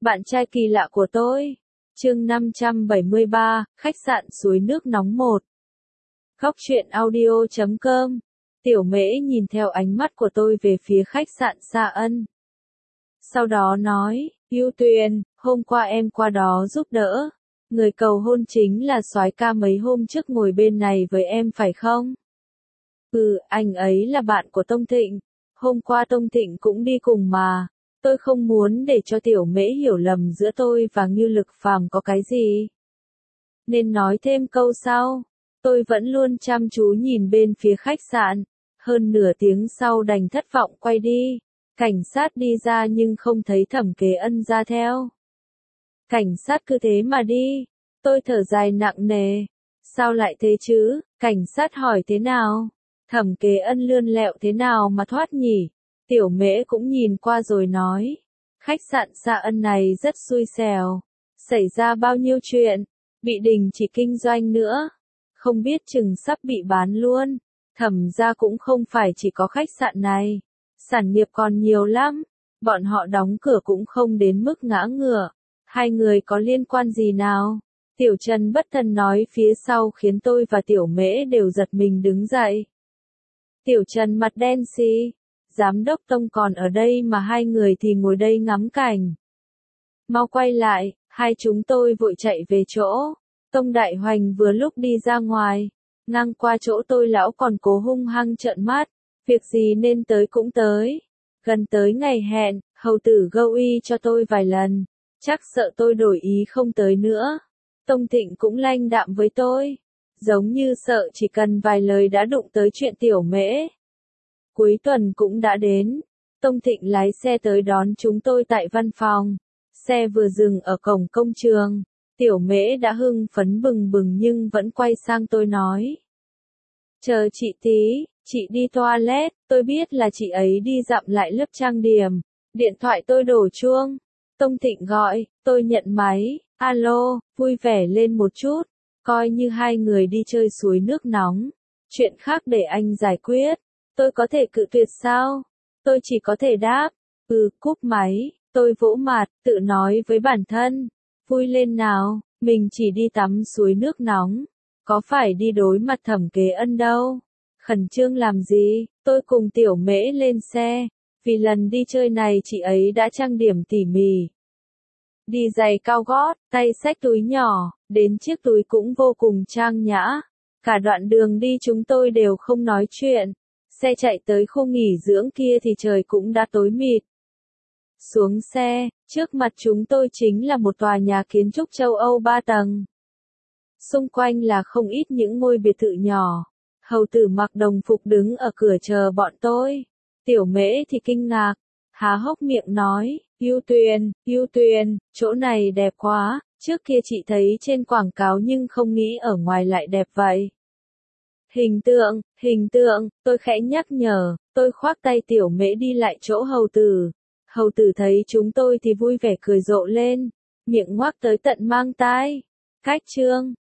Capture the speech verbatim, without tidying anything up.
Bạn trai kỳ lạ của tôi. Chương năm trăm bảy mươi ba, khách sạn suối nước nóng một. Góc truyện audio chấm com. Tiểu Mễ nhìn theo ánh mắt của tôi về phía khách sạn Sa Ân. Sau đó nói, Ưu Tuyền, hôm qua em qua đó giúp đỡ. Người cầu hôn chính là soái ca mấy hôm trước ngồi bên này với em phải không? Ừ, anh ấy là bạn của Tông Thịnh. Hôm qua Tông Thịnh cũng đi cùng mà. Tôi không muốn để cho Tiểu Mễ hiểu lầm giữa tôi và Ngưu Lực Phàm có cái gì. Nên nói thêm câu sau. Tôi vẫn luôn chăm chú nhìn bên phía khách sạn. Hơn nửa tiếng sau đành thất vọng quay đi. Cảnh sát đi ra nhưng không thấy Thẩm Kế Ân ra theo. Cảnh sát cứ thế mà đi. Tôi thở dài nặng nề. Sao lại thế chứ? Cảnh sát hỏi thế nào? Thẩm Kế Ân lươn lẹo thế nào mà thoát nhỉ? Tiểu Mễ cũng nhìn qua rồi nói. Khách sạn Sa Ân này rất xui xẻo. Xảy ra bao nhiêu chuyện. Bị đình chỉ kinh doanh nữa. Không biết chừng sắp bị bán luôn. Thẩm ra cũng không phải chỉ có khách sạn này. Sản nghiệp còn nhiều lắm. Bọn họ đóng cửa cũng không đến mức ngã ngửa. Hai người có liên quan gì nào? Tiểu Trần bất thần nói phía sau khiến tôi và Tiểu Mễ đều giật mình đứng dậy. Tiểu Trần mặt đen xì. Giám đốc Tông còn ở đây mà hai người thì ngồi đây ngắm cảnh. Mau quay lại, hai chúng tôi vội chạy về chỗ. Tông Đại Hoành vừa lúc đi ra ngoài. Ngang qua chỗ tôi lão còn cố hung hăng trợn mắt. Việc gì nên tới cũng tới. Gần tới ngày hẹn, hầu tử gâu y cho tôi vài lần. Chắc sợ tôi đổi ý không tới nữa. Tông Thịnh cũng lanh đạm với tôi. Giống như sợ chỉ cần vài lời đã đụng tới chuyện Tiểu Mễ. Cuối tuần cũng đã đến. Tông Thịnh lái xe tới đón chúng tôi tại văn phòng. Xe vừa dừng ở cổng công trường. Tiểu Mễ đã hưng phấn bừng bừng nhưng vẫn quay sang tôi nói. Chờ chị tí, chị đi toilet, tôi biết là chị ấy đi dặm lại lớp trang điểm. Điện thoại tôi đổ chuông. Tông Thịnh gọi, tôi nhận máy. Alo, vui vẻ lên một chút. Coi như hai người đi chơi suối nước nóng. Chuyện khác để anh giải quyết. Tôi có thể cự tuyệt sao? Tôi chỉ có thể đáp. Ừ, cúp máy. Tôi vỗ mặt, tự nói với bản thân. Vui lên nào, mình chỉ đi tắm suối nước nóng. Có phải đi đối mặt Thẩm Kế Ân đâu. Khẩn trương làm gì, tôi cùng Tiểu Mễ lên xe. Vì lần đi chơi này chị ấy đã trang điểm tỉ mỉ. Đi giày cao gót, tay xách túi nhỏ, đến chiếc túi cũng vô cùng trang nhã. Cả đoạn đường đi chúng tôi đều không nói chuyện. Xe chạy tới khu nghỉ dưỡng kia thì trời cũng đã tối mịt. Xuống xe, trước mặt chúng tôi chính là một tòa nhà kiến trúc châu Âu ba tầng. Xung quanh là không ít những ngôi biệt thự nhỏ. Hầu tử mặc đồng phục đứng ở cửa chờ bọn tôi. Tiểu Mễ thì kinh ngạc, há hốc miệng nói, Ưu Tuyền, Ưu Tuyền, chỗ này đẹp quá, trước kia chị thấy trên quảng cáo nhưng không nghĩ ở ngoài lại đẹp vậy. Hình tượng, hình tượng, tôi khẽ nhắc nhở, tôi khoác tay Tiểu Mễ đi lại chỗ hầu tử. Hầu tử thấy chúng tôi thì vui vẻ cười rộ lên, miệng ngoác tới tận mang tai. Cách chương